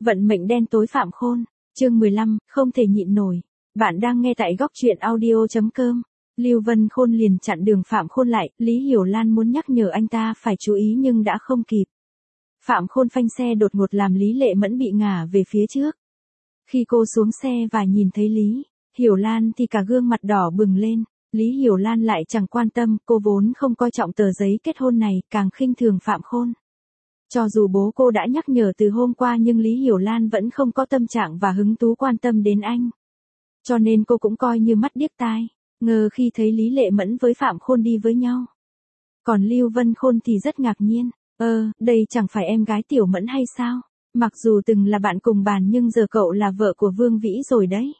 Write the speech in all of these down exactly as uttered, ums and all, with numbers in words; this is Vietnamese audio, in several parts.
Vận mệnh đen tối Phạm Khôn, chương mười lăm, không thể nhịn nổi. Bạn đang nghe tại góc truyện audio chấm com. Lưu Vân Khôn liền chặn đường Phạm Khôn lại, Lý Hiểu Lan muốn nhắc nhở anh ta phải chú ý nhưng đã không kịp. Phạm Khôn phanh xe đột ngột làm Lý Lệ Mẫn bị ngả về phía trước. Khi cô xuống xe và nhìn thấy Lý Hiểu Lan thì cả gương mặt đỏ bừng lên. Lý Hiểu Lan lại chẳng quan tâm, cô vốn không coi trọng tờ giấy kết hôn này, càng khinh thường Phạm Khôn. Cho dù bố cô đã nhắc nhở từ hôm qua nhưng Lý Hiểu Lan vẫn không có tâm trạng và hứng thú quan tâm đến anh. Cho nên cô cũng coi như mắt điếc tai, ngờ khi thấy Lý Lệ Mẫn với Phạm Khôn đi với nhau. Còn Lưu Vân Khôn thì rất ngạc nhiên, ơ, đây chẳng phải em gái Tiểu Mẫn hay sao? Mặc dù từng là bạn cùng bàn nhưng giờ cậu là vợ của Vương Vĩ rồi đấy.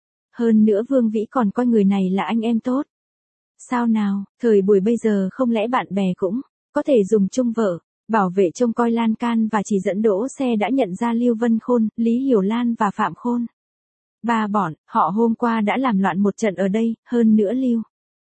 Hơn nữa Vương Vĩ còn coi người này là anh em tốt. Sao nào, thời buổi bây giờ không lẽ bạn bè cũng có thể dùng chung vợ? Bảo vệ trông coi lan can và chỉ dẫn đỗ xe đã nhận ra Lưu Vân Khôn, Lý Hiểu Lan và Phạm Khôn. Ba bọn, họ hôm qua đã làm loạn một trận ở đây, hơn nữa Lưu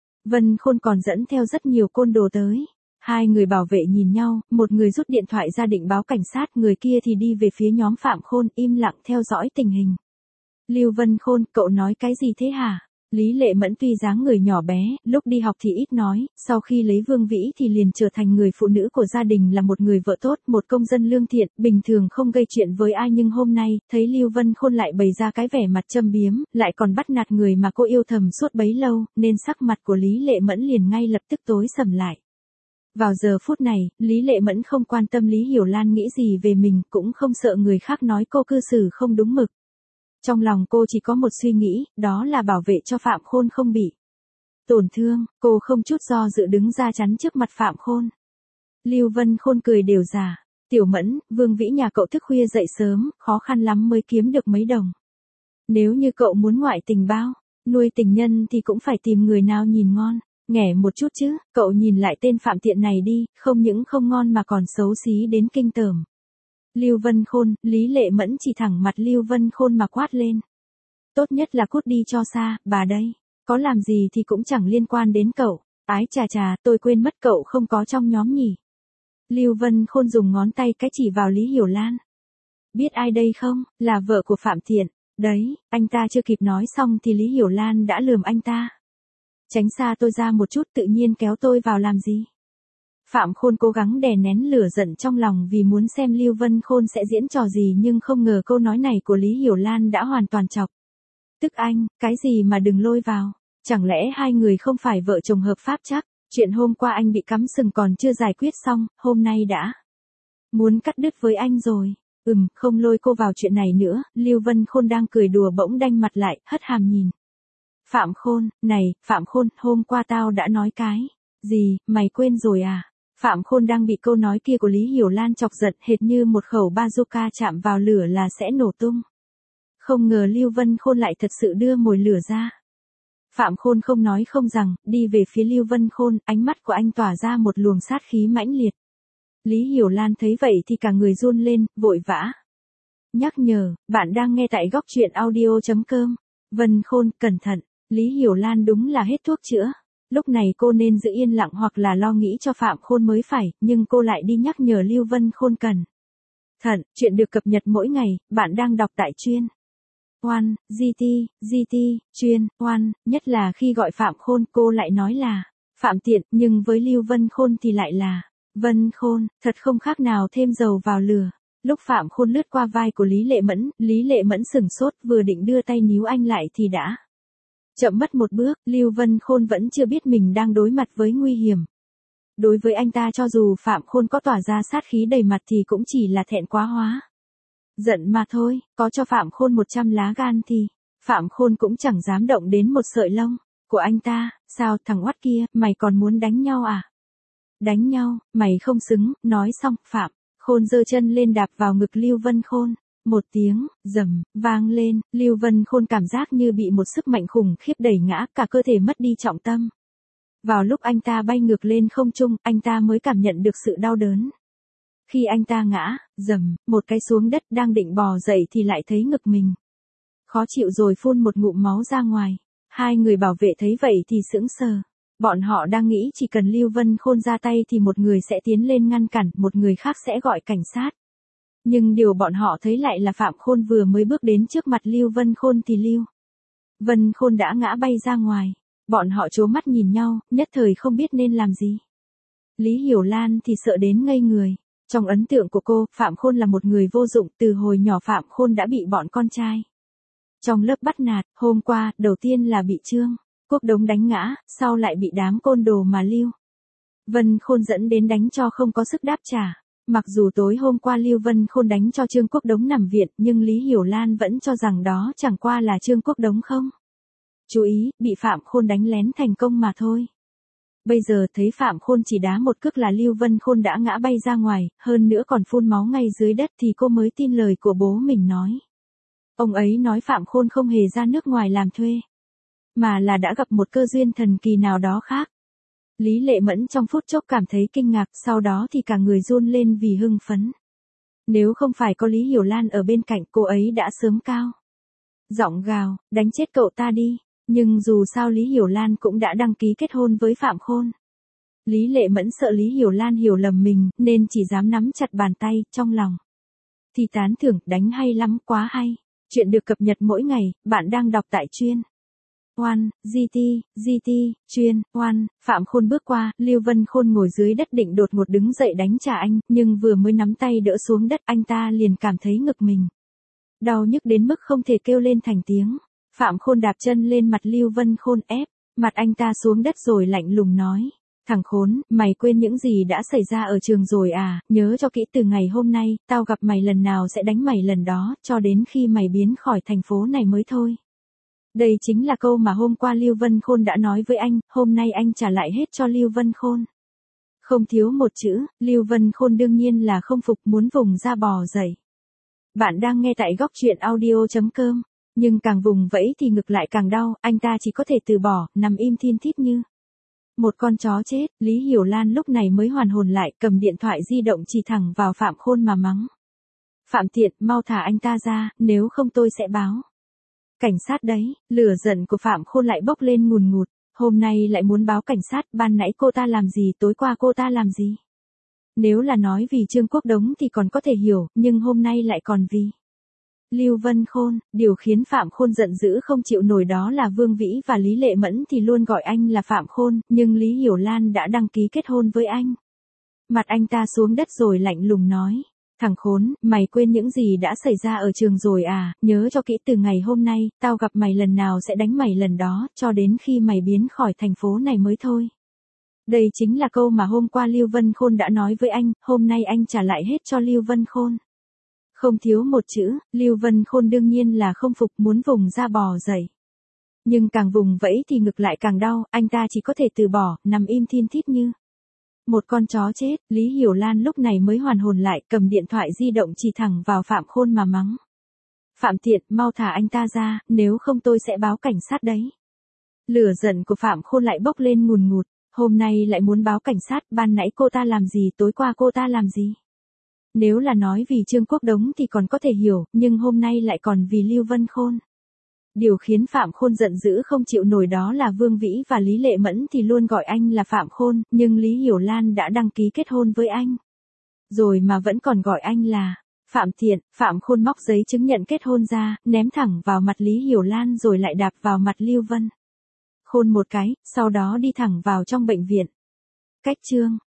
Vân Khôn còn dẫn theo rất nhiều côn đồ tới. Hai người bảo vệ nhìn nhau, một người rút điện thoại ra định báo cảnh sát, người kia thì đi về phía nhóm Phạm Khôn, im lặng theo dõi tình hình. Lưu Vân Khôn, cậu nói cái gì thế hả? Lý Lệ Mẫn tuy dáng người nhỏ bé, lúc đi học thì ít nói, sau khi lấy Vương Vĩ thì liền trở thành người phụ nữ của gia đình, là một người vợ tốt, một công dân lương thiện, bình thường không gây chuyện với ai, nhưng hôm nay, thấy Lưu Vân Khôn lại bày ra cái vẻ mặt châm biếm, lại còn bắt nạt người mà cô yêu thầm suốt bấy lâu, nên sắc mặt của Lý Lệ Mẫn liền ngay lập tức tối sầm lại. Vào giờ phút này, Lý Lệ Mẫn không quan tâm Lý Hiểu Lan nghĩ gì về mình, cũng không sợ người khác nói cô cư xử không đúng mực. Trong lòng cô chỉ có một suy nghĩ, đó là bảo vệ cho Phạm Khôn không bị tổn thương. Cô không chút do dự đứng ra chắn trước mặt Phạm Khôn. Lưu Vân Khôn cười đều giả. Tiểu Mẫn, Vương Vĩ nhà cậu thức khuya dậy sớm, khó khăn lắm mới kiếm được mấy đồng. Nếu như cậu muốn ngoại tình bao, nuôi tình nhân thì cũng phải tìm người nào nhìn ngon, nghẻ một chút chứ. Cậu nhìn lại tên Phạm Tiện này đi, không những không ngon mà còn xấu xí đến kinh tởm. Lưu Vân Khôn, Lý Lệ Mẫn chỉ thẳng mặt Lưu Vân Khôn mà quát lên. Tốt nhất là cút đi cho xa, bà đây. Có làm gì thì cũng chẳng liên quan đến cậu. Ái chà chà, tôi quên mất cậu không có trong nhóm nhỉ. Lưu Vân Khôn dùng ngón tay cái chỉ vào Lý Hiểu Lan. Biết ai đây không? Là vợ của Phạm Thiện. Đấy, anh ta chưa kịp nói xong thì Lý Hiểu Lan đã lườm anh ta. Tránh xa tôi ra một chút, tự nhiên kéo tôi vào làm gì? Phạm Khôn cố gắng đè nén lửa giận trong lòng vì muốn xem Lưu Vân Khôn sẽ diễn trò gì, nhưng không ngờ câu nói này của Lý Hiểu Lan đã hoàn toàn chọc tức anh. Cái gì mà đừng lôi vào? Chẳng lẽ hai người không phải vợ chồng hợp pháp chắc? Chuyện hôm qua anh bị cắm sừng còn chưa giải quyết xong, hôm nay đã muốn cắt đứt với anh rồi. Ừm, không lôi cô vào chuyện này nữa. Lưu Vân Khôn đang cười đùa bỗng đanh mặt lại, hất hàm nhìn Phạm Khôn. Này, Phạm Khôn, hôm qua tao đã nói cái gì, mày quên rồi à? Phạm Khôn đang bị câu nói kia của Lý Hiểu Lan chọc giận, hệt như một khẩu bazooka chạm vào lửa là sẽ nổ tung. Không ngờ Lưu Vân Khôn lại thật sự đưa mồi lửa ra. Phạm Khôn không nói không rằng, đi về phía Lưu Vân Khôn, ánh mắt của anh tỏa ra một luồng sát khí mãnh liệt. Lý Hiểu Lan thấy vậy thì cả người run lên, vội vã nhắc nhở, bạn đang nghe tại góc truyện audio chấm com. Vân Khôn, cẩn thận. Lý Hiểu Lan đúng là hết thuốc chữa. Lúc này cô nên giữ yên lặng hoặc là lo nghĩ cho Phạm Khôn mới phải, nhưng cô lại đi nhắc nhở Lưu Vân Khôn cần thận. Chuyện được cập nhật mỗi ngày, bạn đang đọc tại chuyên One, giê tê, giê tê, chuyên One, nhất là khi gọi Phạm Khôn cô lại nói là Phạm Tiện, nhưng với Lưu Vân Khôn thì lại là Vân Khôn, thật không khác nào thêm dầu vào lửa. Lúc Phạm Khôn lướt qua vai của Lý Lệ Mẫn, Lý Lệ Mẫn sửng sốt, vừa định đưa tay níu anh lại thì đã chậm mất một bước. Lưu Vân Khôn vẫn chưa biết mình đang đối mặt với nguy hiểm. Đối với anh ta cho dù Phạm Khôn có tỏa ra sát khí đầy mặt thì cũng chỉ là thẹn quá hóa giận mà thôi, có cho Phạm Khôn một trăm lá gan thì Phạm Khôn cũng chẳng dám động đến một sợi lông của anh ta. Sao thằng oắt kia, mày còn muốn đánh nhau à? Đánh nhau, mày không xứng. Nói xong, Phạm Khôn giơ chân lên đạp vào ngực Lưu Vân Khôn. Một tiếng rầm vang lên, Lưu Vân Khôn cảm giác như bị một sức mạnh khủng khiếp đẩy ngã, cả cơ thể mất đi trọng tâm. Vào lúc anh ta bay ngược lên không trung, anh ta mới cảm nhận được sự đau đớn. Khi anh ta ngã, rầm, một cái xuống đất, đang định bò dậy thì lại thấy ngực mình khó chịu rồi phun một ngụm máu ra ngoài. Hai người bảo vệ thấy vậy thì sững sờ. Bọn họ đang nghĩ chỉ cần Lưu Vân Khôn ra tay thì một người sẽ tiến lên ngăn cản, một người khác sẽ gọi cảnh sát. Nhưng điều bọn họ thấy lại là Phạm Khôn vừa mới bước đến trước mặt Lưu Vân Khôn thì Lưu Vân Khôn đã ngã bay ra ngoài. Bọn họ trố mắt nhìn nhau, nhất thời không biết nên làm gì. Lý Hiểu Lan thì sợ đến ngây người. Trong ấn tượng của cô, Phạm Khôn là một người vô dụng, từ hồi nhỏ Phạm Khôn đã bị bọn con trai trong lớp bắt nạt, hôm qua, đầu tiên là bị Trương Quốc Đống đánh ngã, sau lại bị đám côn đồ mà Lưu Vân Khôn dẫn đến đánh cho không có sức đáp trả. Mặc dù tối hôm qua Lưu Vân Khôn đánh cho Trương Quốc Đống nằm viện, nhưng Lý Hiểu Lan vẫn cho rằng đó chẳng qua là Trương Quốc Đống không chú ý, bị Phạm Khôn đánh lén thành công mà thôi. Bây giờ thấy Phạm Khôn chỉ đá một cước là Lưu Vân Khôn đã ngã bay ra ngoài, hơn nữa còn phun máu ngay dưới đất thì cô mới tin lời của bố mình nói. Ông ấy nói Phạm Khôn không hề ra nước ngoài làm thuê, mà là đã gặp một cơ duyên thần kỳ nào đó khác. Lý Lệ Mẫn trong phút chốc cảm thấy kinh ngạc, sau đó thì cả người run lên vì hưng phấn. Nếu không phải có Lý Hiểu Lan ở bên cạnh, cô ấy đã sớm cao giọng gào, đánh chết cậu ta đi. Nhưng dù sao Lý Hiểu Lan cũng đã đăng ký kết hôn với Phạm Khôn. Lý Lệ Mẫn sợ Lý Hiểu Lan hiểu lầm mình, nên chỉ dám nắm chặt bàn tay, trong lòng thì tán thưởng, đánh hay lắm, quá hay. Chuyện được cập nhật mỗi ngày, bạn đang đọc tại chuyên One, giê tê, giê tê, chuyên One. Phạm Khôn bước qua, Lưu Vân Khôn ngồi dưới đất định đột ngột đứng dậy đánh trả anh, nhưng vừa mới nắm tay đỡ xuống đất, anh ta liền cảm thấy ngực mình đau nhức đến mức không thể kêu lên thành tiếng. Phạm Khôn đạp chân lên mặt Lưu Vân Khôn, ép mặt anh ta xuống đất rồi lạnh lùng nói. Thằng khốn, mày quên những gì đã xảy ra ở trường rồi à, nhớ cho kỹ, từ ngày hôm nay, tao gặp mày lần nào sẽ đánh mày lần đó, cho đến khi mày biến khỏi thành phố này mới thôi. Đây chính là câu mà hôm qua Lưu Vân Khôn đã nói với anh, hôm nay anh trả lại hết cho Lưu Vân Khôn. Không thiếu một chữ, Lưu Vân Khôn đương nhiên là không phục, muốn vùng ra bò dậy. Bạn đang nghe tại góc truyện audio chấm com. Nhưng càng vùng vẫy thì ngực lại càng đau, anh ta chỉ có thể từ bỏ, nằm im thin thít như một con chó chết. Lý Hiểu Lan lúc này mới hoàn hồn lại, cầm điện thoại di động chỉ thẳng vào Phạm Khôn mà mắng. Phạm tiện, mau thả anh ta ra, nếu không tôi sẽ báo cảnh sát đấy. Lửa giận của Phạm Khôn lại bốc lên ngùn ngụt, hôm nay lại muốn báo cảnh sát, ban nãy cô ta làm gì, tối qua cô ta làm gì. Nếu là nói vì Trương Quốc Đống thì còn có thể hiểu, nhưng hôm nay lại còn vì Lưu Vân Khôn. Điều khiến Phạm Khôn giận dữ không chịu nổi đó là Vương Vĩ và Lý Lệ Mẫn thì luôn gọi anh là Phạm Khôn, nhưng Lý Hiểu Lan đã đăng ký kết hôn với anh. Mặt anh ta xuống đất rồi lạnh lùng nói. Thằng khốn, mày quên những gì đã xảy ra ở trường rồi à, nhớ cho kỹ, từ ngày hôm nay, tao gặp mày lần nào sẽ đánh mày lần đó, cho đến khi mày biến khỏi thành phố này mới thôi. Đây chính là câu mà hôm qua Lưu Vân Khôn đã nói với anh, hôm nay anh trả lại hết cho Lưu Vân Khôn. Không thiếu một chữ, Lưu Vân Khôn đương nhiên là không phục, muốn vùng ra bò dậy. Nhưng càng vùng vẫy thì ngực lại càng đau, anh ta chỉ có thể từ bỏ, nằm im thin thít như một con chó chết. Lý Hiểu Lan lúc này mới hoàn hồn lại, cầm điện thoại di động chỉ thẳng vào Phạm Khôn mà mắng. Phạm tiện, mau thả anh ta ra, nếu không tôi sẽ báo cảnh sát đấy. Lửa giận của Phạm Khôn lại bốc lên ngùn ngụt, hôm nay lại muốn báo cảnh sát, ban nãy cô ta làm gì, tối qua cô ta làm gì. Nếu là nói vì Trương Quốc Đống thì còn có thể hiểu, nhưng hôm nay lại còn vì Lưu Vân Khôn. Điều khiến Phạm Khôn giận dữ không chịu nổi đó là Vương Vĩ và Lý Lệ Mẫn thì luôn gọi anh là Phạm Khôn, nhưng Lý Hiểu Lan đã đăng ký kết hôn với anh. Rồi mà vẫn còn gọi anh là Phạm Thiện. Phạm Khôn móc giấy chứng nhận kết hôn ra, ném thẳng vào mặt Lý Hiểu Lan rồi lại đạp vào mặt Lưu Vân Khôn một cái, sau đó đi thẳng vào trong bệnh viện. Cách chương